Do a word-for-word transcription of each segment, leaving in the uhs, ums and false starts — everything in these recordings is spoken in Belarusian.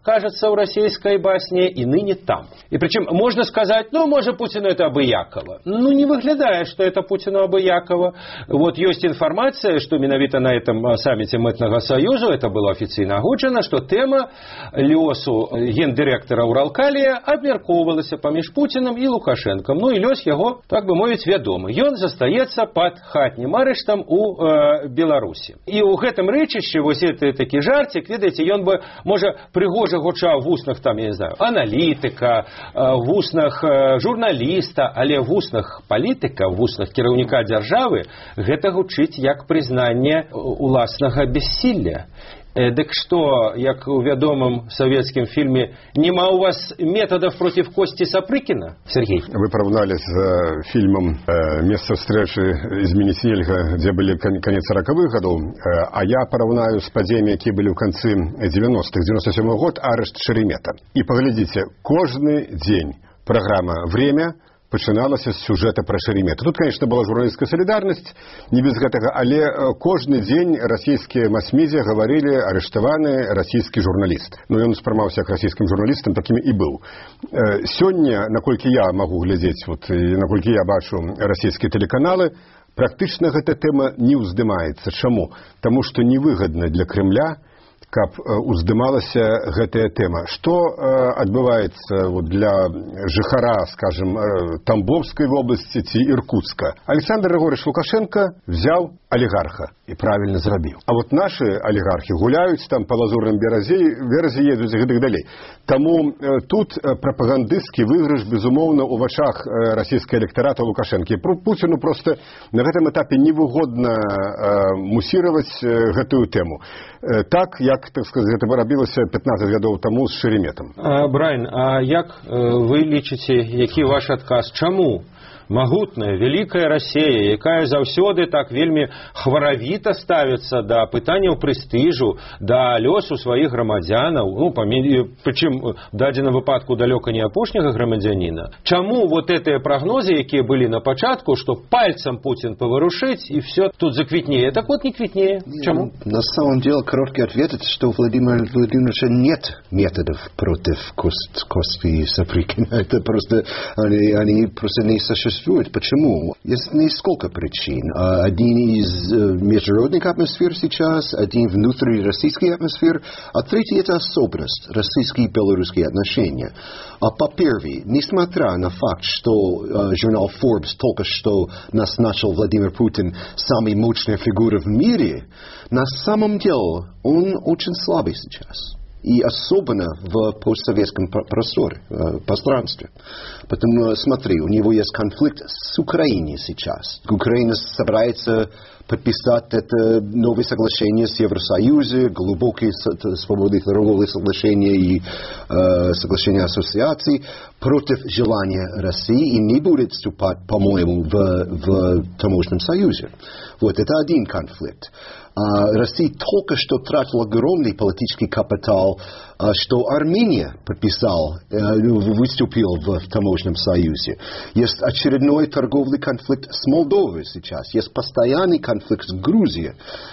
кажется, в российской басне, и ныне там. И причем можно сказать, ну, может, Путину это обыяково. Ну, не выглядает, что это Путину обыяково. Вот есть информация, что менавіта на этом саммите Мытного Союзу, это было официально агучено, что тема лёсу гендиректора Уралкалия абмяркоўвалася паміж Путиным и Лукашенком. Ну, и лёс его, так бы мовіць, вядомы. Ён застаецца под хатнім арыштам у э, Беларусі. И у гэтым рэчышчы, вось это такі жартик, ведаеце, ён бы, можа, прыгожа гучаў в уснах, там, я не знаю, аналітыка, э, в уснах э, журналіста, але в уснах палітыка, в уснах кіраўніка дзяржавы, гэта гучыць як прызнанне уласнага бессілля. Дык што, як у вядомым савецкім фильме, нема у вас методов против Кости Сапрыкина? Сергей. Вы поравнали с э, фильмом э, «Место встречи изменить нельга», где были конец сороковых годов, э, а я поравнаю с падзеямі, якія были в конце девяностых. девяносто седьмой год, арешт Шеремета. И поглядите, каждый день программа «Время» пачыналася з сюжета пра Шеремета. Тут, конечно, была журналістская солідарнасць, не без гэтага, але кожны дзень расійскія мас-медіа гаварылі арыштаваны расійскі журналіст. Ну, ён спрымаўся як расійскім журналістам, такімі і быў. Сёння, наколькі я магу глядзець, вот, і наколькі я бачу расійскія тэлеканалы, практычна гэта тэма не ўздымаецца. Чаму? Таму што невыгадна для Кремля, каб уздымалася гэтая тэма. Што адбываецца вот, для жыхара, скажем, Тамбовской области ці Иркутска? Александр Григорьевич Лукашенко взял олигарха и правильно зрабіў. А вот наши олигархи гуляюць там по лазурным беразе, беразе едуць и так далее. Таму тут пропагандыстскі выйгрыш, безумоўна, у вачах расійскага электарата Лукашенко. Путину просто на гэтым этапе невыгодна мусировать гэтую тему. Так, як, так сказать, это рабілася пятнадцать гадоў таму з Шереметом. А, Брайан, а як вы лічыце, які ваш адказ? Чаму магутная, вялікая Расія, якая заўсёды так вельмі хваравіта ставіцца да пытанняў прэстыжу, да лёсу сваіх грамадзянаў, ну, прычым в дадзеным выпадку далёка не апошняга грамадзяніна. Чаму вот этыя прагнозы, якія былі на пачатку, што пальцем Путин повырушить и все тут заквитнее, так вот не квитнее. Чему? На самом деле короткий ответ, что у Владимира Владимировича нет методов против Кости Сапрыкина. Это просто они, они просто не существуют. Почему? Есть несколько причин. Один из международных атмосфер сейчас, один внутрироссийский атмосфер, а третий это особенность российские и белорусские отношения. А по-первых, несмотря на факт, что журнал Forbes только что нас начал Владимир Путин самой мощной фигурой в мире, на самом деле он очень слабый сейчас. И особенно в постсоветском просторе, пространстве. Потому, смотри, у него есть конфликт с Украиной сейчас. Украина собирается подписать это новое соглашение с Евросоюзом, глубокие свободы торговые соглашения и э, соглашения ассоциации против желания России и не будет вступать, по-моему, в, в таможенном союзе. Вот это один конфликт. А Россия только что тратила огромный политический капитал, что Армения подписала, выступила в таможенном союзе. Есть очередной торговый конфликт с Молдовой сейчас. Есть постоянный конфликт с Грузией.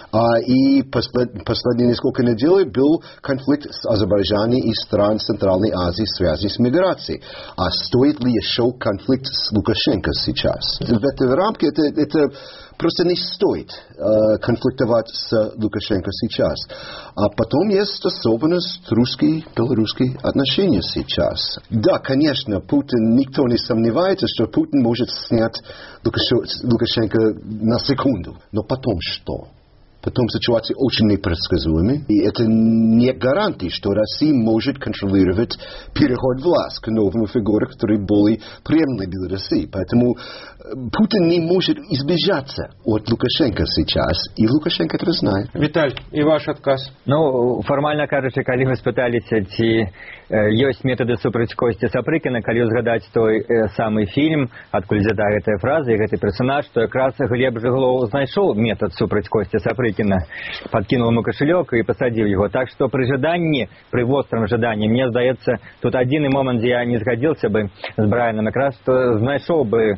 И последние несколько недель был конфликт с Азербайджаном и стран Центральной Азии в связи с миграцией. А стоит ли еще конфликт с Лукашенко сейчас? В этой рамке это, это просто не стоит э, конфликтовать с Лукашенко сейчас. А потом есть особенность русско-белорусские отношения сейчас. Да, конечно, Путин, никто не сомневается, что Путин может снять Лукашенко на секунду. Но потом что? Потом ситуация очень непредсказуемая. И это не гарантия, что Россия может контролировать переход власти к новым фигурам, которые более приемлемы для России. Поэтому Путин не может избежаться от Лукашенко сейчас. И Лукашенко это знает. Виталь, и ваш отказ? Ну, формально кажучи, коли вы спыталіся, ці ёсць методы супраць Косці Сапрыкіна, калі згадаць той самы фільм, адкуль взята гэтая фраза і гэты персонаж, то якраз Глеб Жыглоў знайшоў метод супраць Косці Сапрыкіна, подкинул ему кошелек и посадил его. Так что при жадании, при остром жадании, мне сдается, тут один момент, где я не сгодился бы с Брайаном, как раз, что знайшоў бы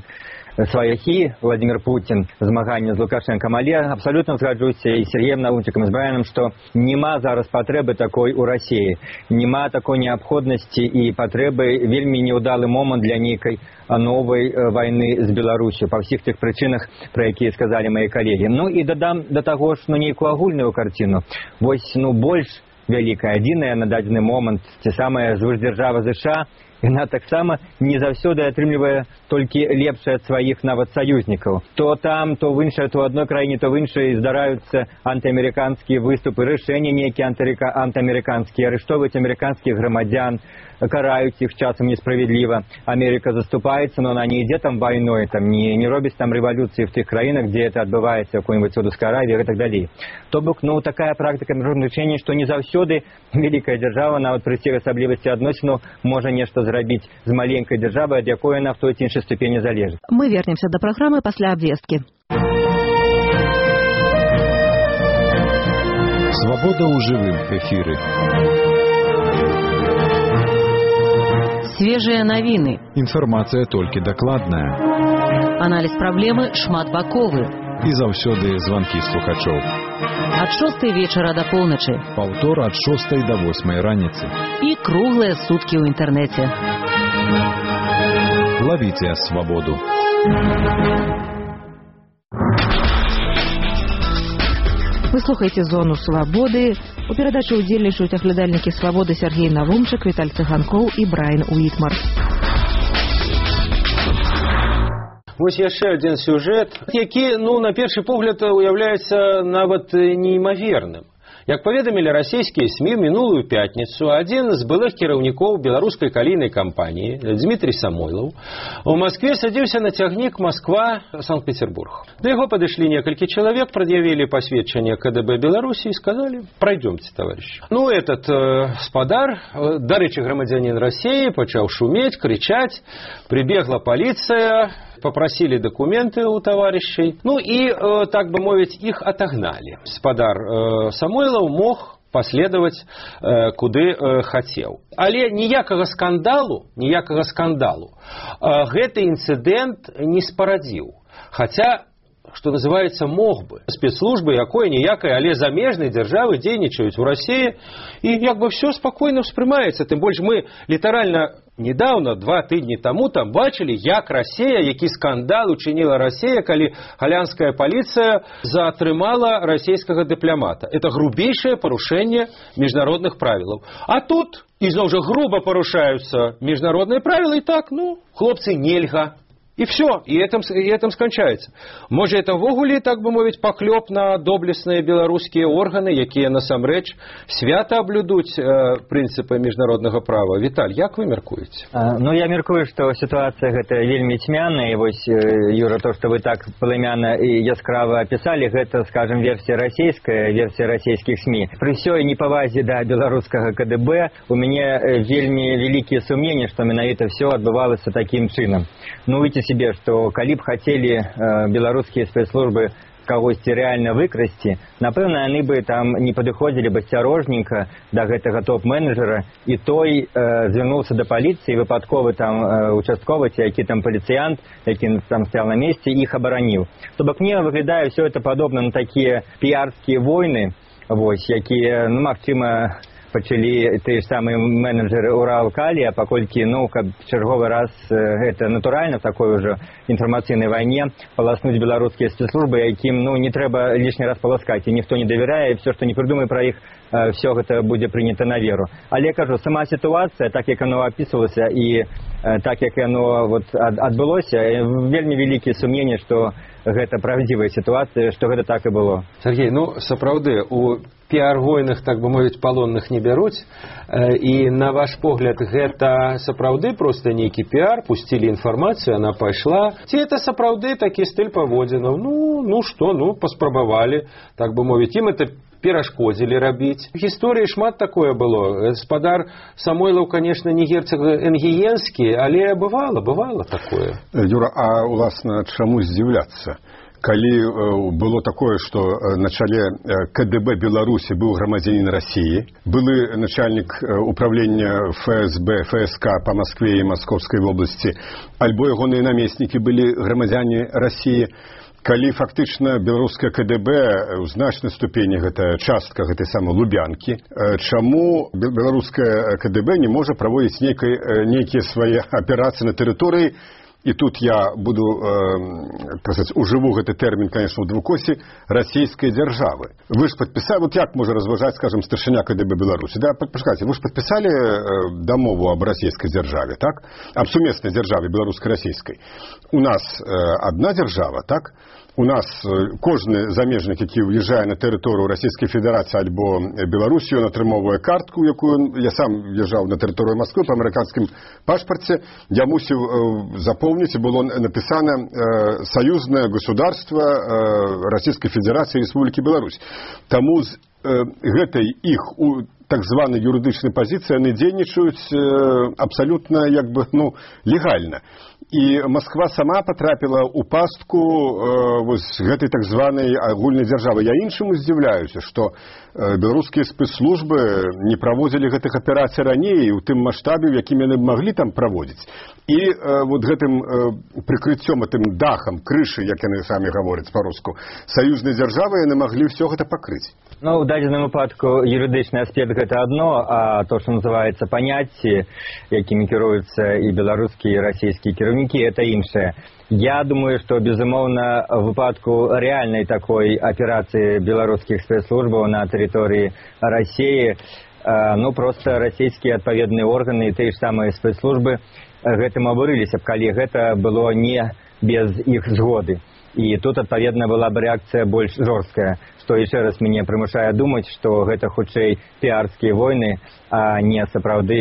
сваяхі Владимир Путин, змагання з Лукашенком, але абсолютно згаджуся і з Сергеем Навунчиком, і з Брайаном, што нема зараз патрэбы такой у России, нема такой неабходнасці і патрэбы вельмі неўдалы момант для нейкай новой войны з Беларусью по всіх тых прычынах, про якія сказали мои коллеги. Ну і дадам до таго ж, ну, нейкую агульную картину. Вось, ну, больш вялікая, адзіная на дадзены момант, ці самая звышдзяржава ЗША, яна таксама не заўсёды атрымлівае толькі лепшае ад сваіх нават саюзнікаў. То там, то в іншай, то в адной краіне, то в іншай здараюцца антыамерыканскія выступы, рашэнні нейкія антыамерыканскія, арыштоўваюць амерыканскіх грамадзян, караюць іх часам несправедліва. Америка заступаецца, но она не ідзе там вайной, там не, не робіць там рэвалюцыі в тых краінах, дзе это адбываецца, в какой-нибудь Саудовской Аравии и так далее. То бок, ну, такая практика міжнародных рашэнняў, што не заўсёды вялікая дзяржава, нават пры тых асаблівасці адносінаў, можа нешта зрабіць з маленькай дзяржавай, ад якой яна в той ці іншай ступені залежыць. Мы вернемся до программы пасля абвесткі. Свобода ў жывым эфіры. Свежие навіны. Інфармацыя толькі дакладная. Аналіз праблемы шматбаковы. І заўсёды званкі слухачоў. Ад шостай вечара да поўначы. Паўтор ад шостай да восьмай раніцы. І круглыя суткі ў інтэрнэце. Ловіце свободу. Вы слухаеце «Зону свободы». У перадачы ўдзельнічаюць аглядальнікі «Свободы» Сергей Навунчык, Віталь Цыганкоў і Брайан Уітмар. Вось яшчэ адзін сюжэт, які, ну, на першы погляд уяўляецца нават неймаверным. Як паведамілі расійскія СМІ, мінулую пятніцу адзін з былых кіраўнікоў беларускай калійнай кампаніі, Дмітрий Самойлаў, у Москве садзіўся на цягнік Москва-Санкт-Петербург. Да яго падышлі некалькі чалавек, прад'явілі пасведчанне КДБ Беларусі і сказалі: «Пройдемте, товарищ». Ну, этот э, спадар, э, дарэчы, грамадзянін России, пачаў шуметь, кричать, прибегла полиция, попросили документы у товарищей, ну и, э, так бы мовить, их отогнали. Спадар э, Самойлаў мог последовать э, куды э, хацеў. Але ніякага скандалу, ніякага скандалу э, гэты інцыдэнт не спарадзіў. Хаця, что называется, мог бы. Спецслужбы якой-ніякай, але замежнай дзяржавы дзейнічаюць у России, и як бы все спокойно ўспрымаецца. Тым больш мы літаральна недавно, два тыдні таму, там бачили, як Россия, які скандал учинила Россия, калі галянская полиция затрымала российского дипломата. Это грубейшее порушение международных правил. А тут, изноў жа, грубо порушаются международные правила, и так, ну, хлопцы, нельга. И все, и этим, и этим скончается. Может, это ввогуле, так бы мовить, поклеп на доблестные белорусские органы, якія насамрэч свята аблюдуць э, принципы международного права. Виталь, як вы меркуеце? А, ну, я меркую, что ситуация гэта вельмі цьмяная. И вось, э, Юра, то, что вы так палымяна и яскрава описали, гэта, скажем, версия российская, версия российских СМИ. При всей непавазе до белорусского КДБ у меня вельмі великие сомнения, что менавіта все отбывалось таким чином. Ну, видите себе, что калі б хотели э, белорусские спецслужбы кагосьці реально выкрасці, напэўна, яны бы там не падыходзілі бы асцярожненька да гэтага топ-менеджера, і той э, звярнуўся да паліцыі, выпадковы там э, участковы ці які там паліцыянт, які там стаяў на месте, іх абараніў. То бок мне выглядае все это падобна на такія піярскія войны, вось, якія, ну, магчыма, пачалі тыя ж самыя менеджеры Уралкалі, а паколькі, ну, каб чарговы раз гэта натуральна в такой уже інфармацыйнай вайне паласнуць беларускія спецслужбы, якім, ну, не трэба лішні раз паласкаць, і ніхто не давярае, і все, што не прыдумай пра іх, все гэта будзе прынята на веру. Але, кажу, сама сітуацыя, так як яно апісвалася і так як яно вот адбылося, вельмі вялікія сумненні, што гэта правдзівая сітуацыя, што гэта так і было. Сергей, ну, сапраўды, у піар-войнах, так бы мовіць, палонных не бяруць, і на ваш погляд гэта сапраўды проста нейкі піар, пусцілі інфармацыю, она пайшла, ці это сапраўды такі стыль паводзінаў? Ну, ну што, ну, паспрабавалі, так бы мовіць, ім это перашкодзілі рабіць. В гісторыі шмат такое было. Спадар Самойлаў, конечно, не герцог энгіенскі, але бывало, бывало такое. Юра, а уласна чаму здзіўляцца? калі было такое, што на чале КДБ Беларусі быў грамадзянін Расіі, былы начальнік управлення ФСБ, ФСК па Маскве і Маскоўскай вобласці, альбо ягоныя намеснікі былі грамадзяне Расіі, калі фактычна беларускае КДБ ў значнай ступені гэта частка гэтай самай Лубянкі, чаму беларускае КДБ не можа праводзіць нейкія свае аперацыі на тэрыторыі. І тут я буду э, ужыву гэты тэрмін, конечно, у двукосе расійскай дзяржавы. Вы ж падпісалі, вот як можа разважаць, скажем, старшыня КДБ Беларусі, да, пачакайце, вы ж падпісалі э, дамову аб расійскай дзяржаве, так? Аб сумеснай дзяржаве беларуска-расійскай. У нас э, адна дзяржава, так? У нас кожны замежнік, які ўязджае на тэрыторыю Расійскай Федэрацыі альбо Беларусі, ён атрымоўвае картку, якую я сам уязджаў на тэрыторыю Масквы па амерыканскім пашпарце, я мусіў запомніць, было напісана «Союзное государство Расійскай Федэрацыі Рэспублікі Беларусь». Таму з гэтай іх так званай юрыдычнай пазіцыі яны дзейнічаюць абсалютна як бы, ну, легальна. І Масква сама потрапіла ў пастку э, вось гэтай так званай агульнай дзяржавы. Я іншаму здзіўляюся, што э, беларускія спецслужбы не праводзілі гэтых аперацый раней у тым маштабе, у якім яны маглі там праводзіць. І э, вот гэтым э, прыкрыццём, гэтым дахам, крышы, як яны самі гавораць па-руску, саюзнай дзяржавы яны маглі ўсё гэта пакрыць. Ну, у дадзеным выпадку юрыдычны аспект гэта адно, а то, што называецца паняцці, якімі кіруюцца і беларускія, і расійскія кіраўнікі, это іншае. Я думаю, што, безумоўна, в выпадку рэальнай такой аперацыі беларускіх спецслужбаў на тэрыторыі Расіі, ну, проста расійскія адпаведныя органы і тыя ж самыя спецслужбы гэтым абурыліся б, калі гэта было не без іх згоды. І тут, адпаведна, была б рэакцыя больш жорсткая, што яшчэ раз мяне прымушае думаць, што гэта хутчэй піарскія войны, а не сапраўды